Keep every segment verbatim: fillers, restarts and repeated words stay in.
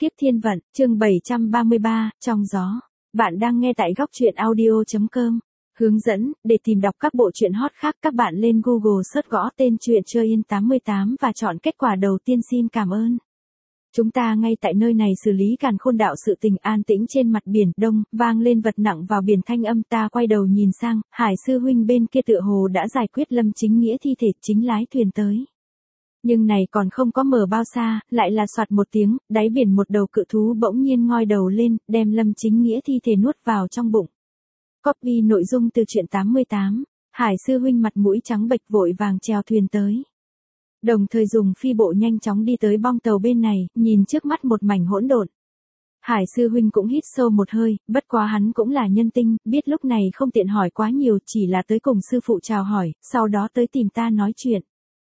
Kiếp thiên vận, chương bảy trăm ba mươi ba, trong gió. Bạn đang nghe tại góc truyện audio.com. Hướng dẫn, để tìm đọc các bộ truyện hot khác các bạn lên Google search gõ tên truyện Chơi Yên tám mươi tám và chọn kết quả đầu tiên. Xin cảm ơn. Chúng ta ngay tại nơi này xử lý càn khôn đạo sự tình. An tĩnh trên mặt biển đông, vang lên vật nặng vào biển thanh âm. Ta quay đầu nhìn sang, Hải sư huynh bên kia tựa hồ đã giải quyết Lâm Chính Nghĩa thi thể, chính lái thuyền tới. Nhưng này còn không có mở bao xa, lại là soạt một tiếng, đáy biển một đầu cự thú bỗng nhiên ngoi đầu lên, đem Lâm Chính Nghĩa thi thể nuốt vào trong bụng. Copy nội dung từ truyện tám mươi tám, Hải sư huynh mặt mũi trắng bệch vội vàng chèo thuyền tới. Đồng thời dùng phi bộ nhanh chóng đi tới bong tàu bên này, nhìn trước mắt một mảnh hỗn độn. Hải sư huynh cũng hít sâu một hơi, bất quá hắn cũng là nhân tinh, biết lúc này không tiện hỏi quá nhiều, chỉ là tới cùng sư phụ chào hỏi, sau đó tới tìm ta nói chuyện.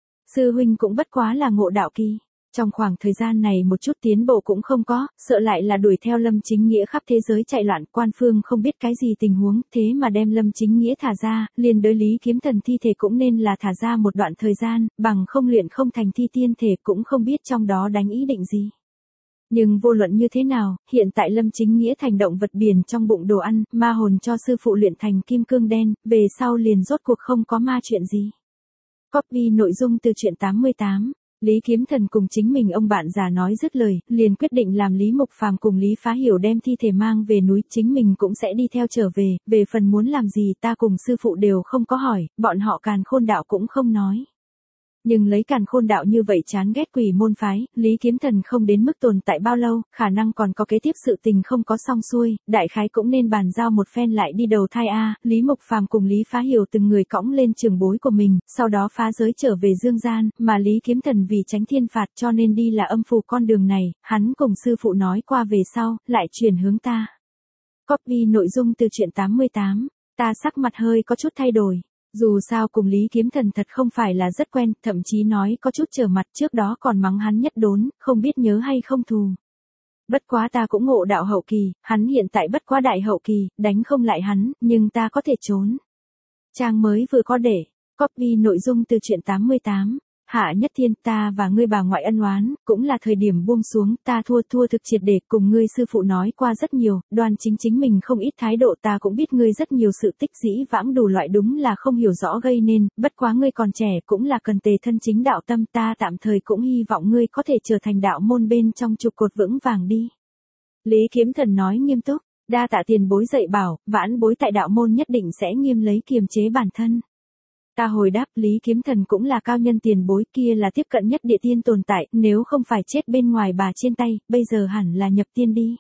Sư huynh cũng bất quá là ngộ đạo kỳ. Trong khoảng thời gian này một chút tiến bộ cũng không có, sợ lại là đuổi theo Lâm Chính Nghĩa khắp thế giới chạy loạn, quan phương không biết cái gì tình huống, thế mà đem Lâm Chính Nghĩa thả ra, liền đối Lý Kiếm Thần thi thể cũng nên là thả ra một đoạn thời gian, bằng không luyện không thành thi tiên thể, cũng không biết trong đó đánh ý định gì. Nhưng vô luận như thế nào, hiện tại Lâm Chính Nghĩa thành động vật biển trong bụng đồ ăn, ma hồn cho sư phụ luyện thành kim cương đen, về sau liền rốt cuộc không có ma chuyện gì. Copy nội dung từ truyện tám mươi tám. Lý Kiếm Thần cùng chính mình ông bạn già nói dứt lời, liền quyết định làm Lý Mục Phàm cùng Lý Phá Hiểu đem thi thể mang về núi, chính mình cũng sẽ đi theo trở về, về phần muốn làm gì ta cùng sư phụ đều không có hỏi, bọn họ càn khôn đạo cũng không nói. Nhưng lấy càn khôn đạo như vậy chán ghét quỷ môn phái, Lý Kiếm Thần không đến mức tồn tại bao lâu, khả năng còn có kế tiếp sự tình không có xong xuôi, đại khái cũng nên bàn giao một phen lại đi đầu thai a. Lý Mục Phàm cùng Lý Phá Hiểu từng người cõng lên trường bối của mình, sau đó phá giới trở về dương gian, mà Lý Kiếm Thần vì tránh thiên phạt cho nên đi là âm phù con đường này, hắn cùng sư phụ nói qua về sau, lại chuyển hướng ta. Copy nội dung từ truyện tám mươi tám, ta sắc mặt hơi có chút thay đổi. Dù sao cùng Lý Kiếm Thần thật không phải là rất quen, thậm chí nói có chút trở mặt, trước đó còn mắng hắn nhất đốn, không biết nhớ hay không thù. Bất quá ta cũng ngộ đạo hậu kỳ, hắn hiện tại bất quá đại hậu kỳ, đánh không lại hắn, nhưng ta có thể trốn. Trang mới vừa có để, copy nội dung từ truyện tám mươi tám. Hạ Nhất Thiên, ta và ngươi bà ngoại ân oán, cũng là thời điểm buông xuống, ta thua thua thực triệt để, cùng ngươi sư phụ nói qua rất nhiều, Đoan Chính chính mình không ít thái độ, ta cũng biết ngươi rất nhiều sự tích dĩ vãng đủ loại, đúng là không hiểu rõ gây nên, bất quá ngươi còn trẻ cũng là cần tề thân chính đạo tâm, ta tạm thời cũng hy vọng ngươi có thể trở thành đạo môn bên trong trụ cột vững vàng đi. Lý Kiếm Thần nói nghiêm túc, đa tạ tiền bối dạy bảo, vãn bối tại đạo môn nhất định sẽ nghiêm lấy kiềm chế bản thân. Ta hồi đáp, Lý Kiếm Thần cũng là cao nhân tiền bối, kia là tiếp cận nhất địa tiên tồn tại, nếu không phải chết bên ngoài bà trên tay, bây giờ hẳn là nhập tiên đi.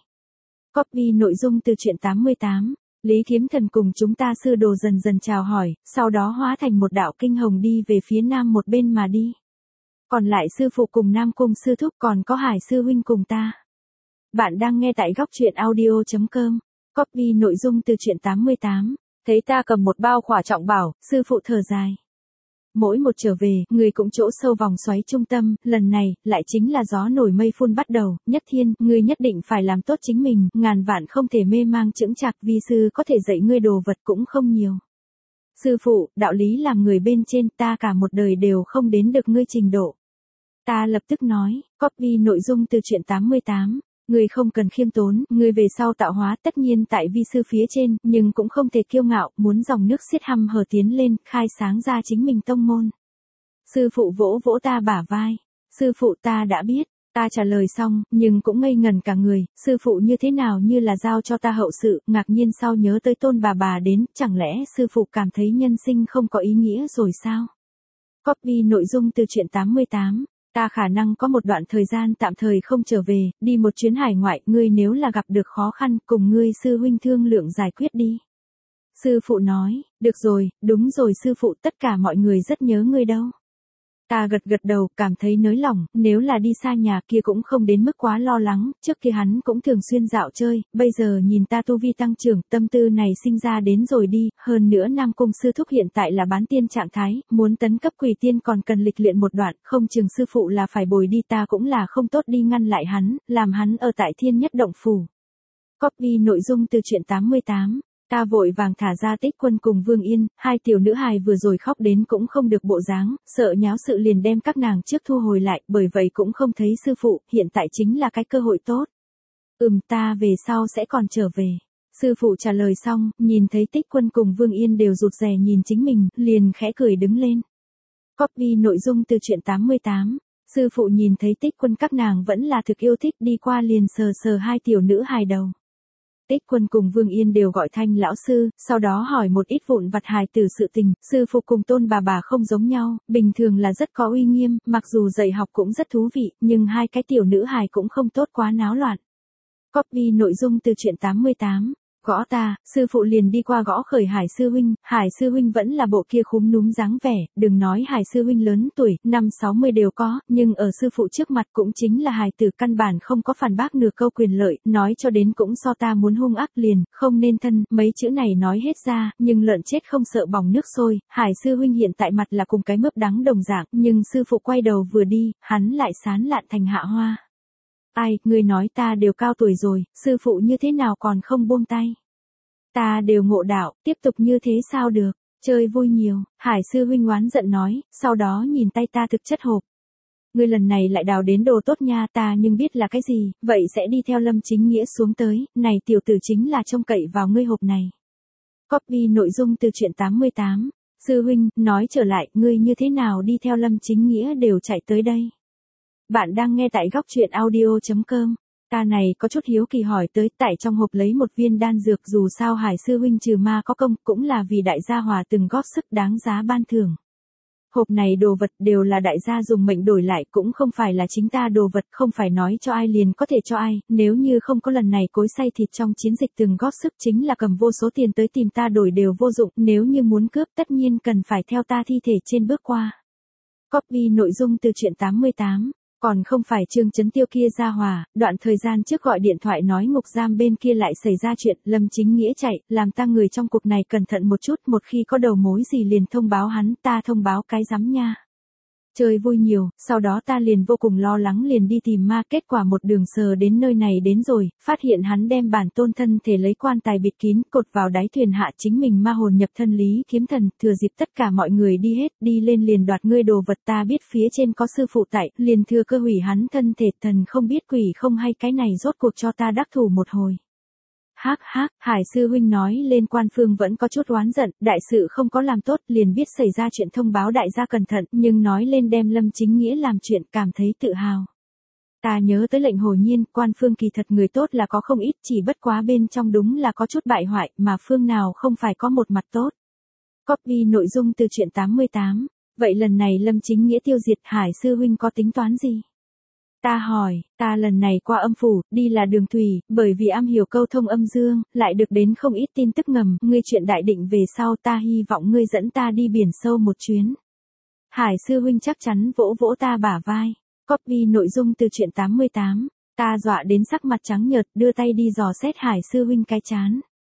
Copy nội dung từ truyện tám mươi tám, Lý Kiếm Thần cùng chúng ta sư đồ dần dần chào hỏi, sau đó hóa thành một đạo kinh hồng đi về phía nam một bên mà đi. Còn lại sư phụ cùng Nam Cung sư thúc, còn có Hải sư huynh cùng ta. Bạn đang nghe tại góc truyện audio.com. Copy nội dung từ truyện tám mươi tám. Thấy ta cầm một bao khỏa trọng bảo, sư phụ thở dài. Mỗi một trở về, người cũng chỗ sâu vòng xoáy trung tâm, lần này, lại chính là gió nổi mây phun bắt đầu. Nhất Thiên, ngươi nhất định phải làm tốt chính mình, ngàn vạn không thể mê mang chững chạc, vi sư có thể dạy ngươi đồ vật cũng không nhiều. Sư phụ, đạo lý làm người bên trên, ta cả một đời đều không đến được ngươi trình độ. Ta lập tức nói, copy nội dung từ truyện tám mươi tám. Ngươi không cần khiêm tốn, ngươi về sau tạo hóa tất nhiên tại vi sư phía trên, nhưng cũng không thể kiêu ngạo, muốn dòng nước xiết hăm hở tiến lên, khai sáng ra chính mình tông môn. Sư phụ vỗ vỗ ta bả vai. Sư phụ, ta đã biết. Ta trả lời xong, nhưng cũng ngây ngần cả người, sư phụ như thế nào như là giao cho ta hậu sự, ngạc nhiên sau nhớ tới tôn bà bà đến, chẳng lẽ sư phụ cảm thấy nhân sinh không có ý nghĩa rồi sao? Copy nội dung từ truyện tám mươi tám. Ta khả năng có một đoạn thời gian tạm thời không trở về, đi một chuyến hải ngoại, ngươi nếu là gặp được khó khăn, cùng ngươi sư huynh thương lượng giải quyết đi. Sư phụ nói, được rồi, đúng rồi sư phụ, tất cả mọi người rất nhớ ngươi đâu. Ta gật gật đầu, cảm thấy nới lỏng, nếu là đi xa nhà kia cũng không đến mức quá lo lắng, trước kia hắn cũng thường xuyên dạo chơi, bây giờ nhìn ta tu vi tăng trưởng, tâm tư này sinh ra đến rồi đi, hơn nữa Nam Cung sư thúc hiện tại là bán tiên trạng thái, muốn tấn cấp quỷ tiên còn cần lịch luyện một đoạn, không chừng sư phụ là phải bồi đi, ta cũng là không tốt đi ngăn lại hắn, làm hắn ở tại Thiên Nhất Động Phủ. Copy nội dung từ truyện tám mươi tám. Ta vội vàng thả ra Tích Quân cùng Vương Yên, hai tiểu nữ hài vừa rồi khóc đến cũng không được bộ dáng, sợ nháo sự liền đem các nàng trước thu hồi lại, bởi vậy cũng không thấy sư phụ, hiện tại chính là cái cơ hội tốt. Ừm, ta về sau sẽ còn trở về. Sư phụ trả lời xong, nhìn thấy Tích Quân cùng Vương Yên đều rụt rè nhìn chính mình, liền khẽ cười đứng lên. Copy nội dung từ truyện tám mươi tám. Sư phụ nhìn thấy Tích Quân các nàng vẫn là thực yêu thích, đi qua liền sờ sờ hai tiểu nữ hài đầu. Tích Quân cùng Vương Yên đều gọi thanh lão sư, sau đó hỏi một ít vụn vặt hài từ sự tình. Sư phụ cùng Tôn bà bà không giống nhau, bình thường là rất có uy nghiêm, mặc dù dạy học cũng rất thú vị, nhưng hai cái tiểu nữ hài cũng không tốt quá náo loạn. Copy nội dung từ truyện tám mươi tám. Gõ ta, sư phụ liền đi qua gõ khởi Hải sư huynh, Hải sư huynh vẫn là bộ kia khúm núm dáng vẻ, đừng nói Hải sư huynh lớn tuổi, năm sáu mươi đều có, nhưng ở sư phụ trước mặt cũng chính là hài tử, căn bản không có phản bác nửa câu quyền lợi, nói cho đến cũng so ta muốn hung ác liền, không nên thân, mấy chữ này nói hết ra, nhưng lợn chết không sợ bỏng nước sôi, Hải sư huynh hiện tại mặt là cùng cái mướp đắng đồng dạng, nhưng sư phụ quay đầu vừa đi, hắn lại sán lạn thành hạ hoa. Ai, ngươi nói ta đều cao tuổi rồi, sư phụ như thế nào còn không buông tay. Ta đều ngộ đạo, tiếp tục như thế sao được, chơi vui nhiều, Hải sư huynh oán giận nói, sau đó nhìn tay ta thực chất hộp. Ngươi lần này lại đào đến đồ tốt nha, ta nhưng biết là cái gì, vậy sẽ đi theo Lâm Chính Nghĩa xuống tới, này tiểu tử chính là trông cậy vào ngươi hộp này. Copy nội dung từ truyện tám mươi tám. Sư huynh, nói trở lại, ngươi như thế nào đi theo Lâm Chính Nghĩa đều chạy tới đây. Bạn đang nghe tại góc truyện audio chấm com. Ta này có chút hiếu kỳ hỏi tới, tại trong hộp lấy một viên đan dược, dù sao Hải sư huynh trừ ma có công, cũng là vì đại gia hòa từng góp sức đáng giá ban thưởng. Hộp này đồ vật đều là đại gia dùng mệnh đổi lại, cũng không phải là chính ta đồ vật, không phải nói cho ai liền có thể cho ai, nếu như không có lần này cối xay thịt trong chiến dịch từng góp sức, chính là cầm vô số tiền tới tìm ta đổi đều vô dụng, nếu như muốn cướp tất nhiên cần phải theo ta thi thể trên bước qua. Copy nội dung từ truyện tám mươi tám. Còn không phải Trương Chấn Tiêu kia ra hòa, đoạn thời gian trước gọi điện thoại nói ngục giam bên kia lại xảy ra chuyện, Lâm Chính Nghĩa chạy, làm ta người trong cuộc này cẩn thận một chút, một khi có đầu mối gì liền thông báo hắn, ta thông báo cái rắm nha. Chơi vui nhiều, sau đó ta liền vô cùng lo lắng liền đi tìm ma, kết quả một đường sờ đến nơi này đến rồi, phát hiện hắn đem bản tôn thân thể lấy quan tài bịt kín, cột vào đáy thuyền hạ, chính mình ma hồn nhập thân Lý Kiếm Thần, thừa dịp tất cả mọi người đi hết, đi lên liền đoạt ngươi đồ vật, ta biết phía trên có sư phụ tại, liền thừa cơ hủy hắn thân thể, thần không biết quỷ không hay, cái này rốt cuộc cho ta đắc thủ một hồi. Hắc hắc, Hải sư huynh nói lên Quan Phương vẫn có chút oán giận, đại sự không có làm tốt, liền biết xảy ra chuyện thông báo đại gia cẩn thận, nhưng nói lên đem Lâm Chính Nghĩa làm chuyện, cảm thấy tự hào. Ta nhớ tới lệnh Hồ Nhiên, Quan Phương kỳ thật người tốt là có không ít, chỉ bất quá bên trong đúng là có chút bại hoại, mà phương nào không phải có một mặt tốt. Copy nội dung từ truyện tám mươi tám. Vậy lần này Lâm Chính Nghĩa tiêu diệt, Hải sư huynh có tính toán gì? Ta hỏi, ta lần này qua âm phủ, đi là đường thủy, bởi vì am hiểu câu thông âm dương, lại được đến không ít tin tức ngầm, ngươi chuyện đại định về sau, ta hy vọng ngươi dẫn ta đi biển sâu một chuyến. Hải sư huynh chắc chắn vỗ vỗ ta bả vai. Copy nội dung từ truyện tám mươi tám. Ta dọa đến sắc mặt trắng nhợt, đưa tay đi dò xét Hải sư huynh cái chán.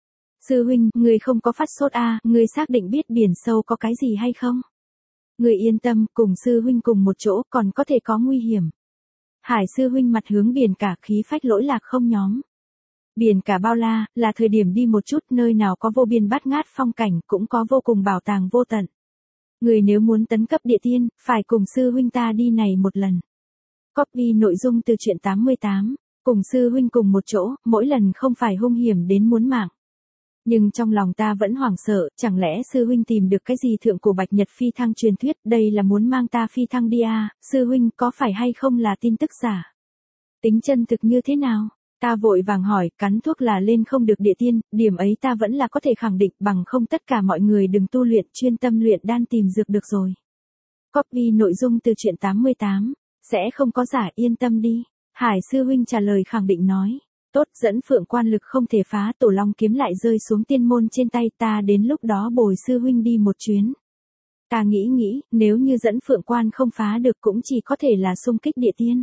Sư huynh, ngươi không có phát sốt à, ngươi xác định biết biển sâu có cái gì hay không? Ngươi yên tâm, cùng sư huynh cùng một chỗ, còn có thể có nguy hiểm. Hải sư huynh mặt hướng biển cả, khí phách lỗi lạc không nhóm. Biển cả bao la, là thời điểm đi một chút, nơi nào có vô biên bát ngát phong cảnh, cũng có vô cùng bảo tàng vô tận. Người nếu muốn tấn cấp địa tiên, phải cùng sư huynh ta đi này một lần. Copy nội dung từ truyện tám mươi tám. Cùng sư huynh cùng một chỗ, mỗi lần không phải hung hiểm đến muốn mạng. Nhưng trong lòng ta vẫn hoảng sợ, chẳng lẽ sư huynh tìm được cái gì thượng cổ bạch nhật phi thăng truyền thuyết, đây là muốn mang ta phi thăng đi à, sư huynh có phải hay không là tin tức giả? Tính chân thực như thế nào? Ta vội vàng hỏi, cắn thuốc là lên không được địa tiên, điểm ấy ta vẫn là có thể khẳng định, bằng không tất cả mọi người đừng tu luyện, chuyên tâm luyện đan tìm dược được rồi. Copy nội dung từ truyện tám mươi tám, sẽ không có giả, yên tâm đi. Hải sư huynh trả lời khẳng định nói. Tốt, dẫn phượng quan lực không thể phá, tổ long kiếm lại rơi xuống tiên môn trên tay ta, đến lúc đó bồi sư huynh đi một chuyến. Ta nghĩ nghĩ, nếu như dẫn phượng quan không phá được cũng chỉ có thể là xung kích địa tiên.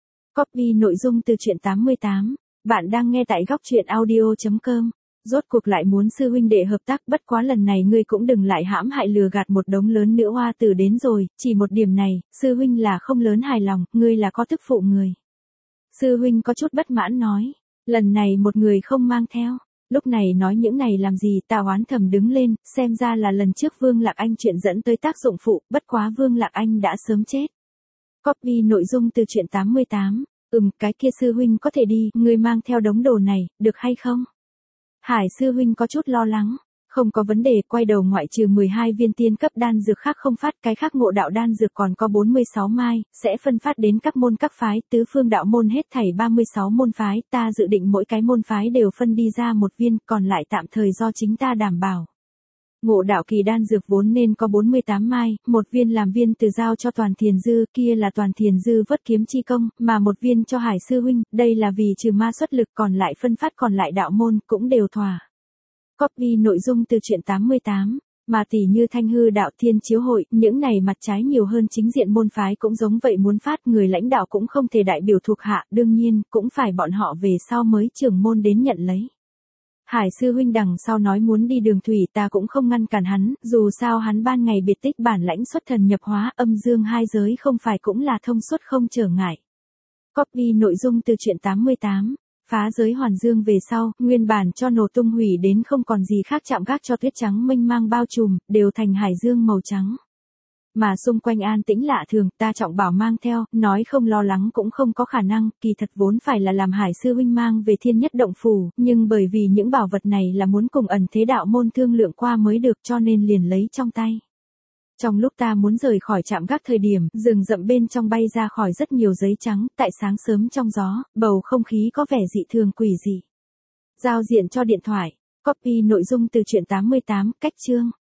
Copy nội dung từ truyện tám mươi tám. Bạn đang nghe tại góc truyện audio chấm com. Rốt cuộc lại muốn sư huynh đệ hợp tác, bất quá lần này ngươi cũng đừng lại hãm hại lừa gạt một đống lớn nữ hoa tử đến rồi, chỉ một điểm này, sư huynh là không lớn hài lòng, ngươi là có thức phụ người. Sư huynh có chút bất mãn nói. Lần này một người không mang theo, lúc này nói những này làm gì, ta oán thầm đứng lên, xem ra là lần trước Vương Lạc Anh chuyện dẫn tới tác dụng phụ, bất quá Vương Lạc Anh đã sớm chết. Copy nội dung từ truyện tám mươi tám. Ừm, cái kia sư huynh có thể đi, ngươi mang theo đống đồ này, được hay không? Hải sư huynh có chút lo lắng. Không có vấn đề, quay đầu ngoại trừ mười hai viên tiên cấp đan dược khác không phát, cái khác ngộ đạo đan dược còn có bốn mươi sáu mai, sẽ phân phát đến các môn các phái, tứ phương đạo môn hết thảy ba mươi sáu môn phái, ta dự định mỗi cái môn phái đều phân đi ra một viên, còn lại tạm thời do chính ta đảm bảo. Ngộ đạo kỳ đan dược vốn nên có bốn mươi tám mai, một viên làm viên từ giao cho Toàn Thiền Dư, kia là Toàn Thiền Dư vớt kiếm chi công, mà một viên cho Hải sư huynh, đây là vì trừ ma xuất lực, còn lại phân phát còn lại đạo môn, cũng đều thỏa. Copy nội dung từ truyện tám mươi tám, mà tỷ như Thanh Hư Đạo Thiên Chiếu Hội, những này mặt trái nhiều hơn chính diện môn phái cũng giống vậy muốn phát, người lãnh đạo cũng không thể đại biểu thuộc hạ, đương nhiên, cũng phải bọn họ về sau mới trưởng môn đến nhận lấy. Hải sư huynh đằng sau nói muốn đi đường thủy, ta cũng không ngăn cản hắn, dù sao hắn ban ngày biệt tích bản lãnh xuất thần nhập hóa, âm dương hai giới không phải cũng là thông suốt không trở ngại. Copy nội dung từ truyện tám mươi tám. Phá giới hoàn dương về sau, nguyên bản cho nổ tung hủy đến không còn gì khác, chạm gác cho tuyết trắng mênh mang bao trùm, đều thành hải dương màu trắng. Mà xung quanh an tĩnh lạ thường, ta trọng bảo mang theo, nói không lo lắng cũng không có khả năng, kỳ thật vốn phải là làm Hải sư huynh mang về thiên nhất động phủ, nhưng bởi vì những bảo vật này là muốn cùng ẩn thế đạo môn thương lượng qua mới được, cho nên liền lấy trong tay. Trong lúc ta muốn rời khỏi trạm gác thời điểm, rừng rậm bên trong bay ra khỏi rất nhiều giấy trắng, tại sáng sớm trong gió, bầu không khí có vẻ dị thường quỷ dị. Giao diện cho điện thoại, copy nội dung từ truyện tám mươi tám, cách chương.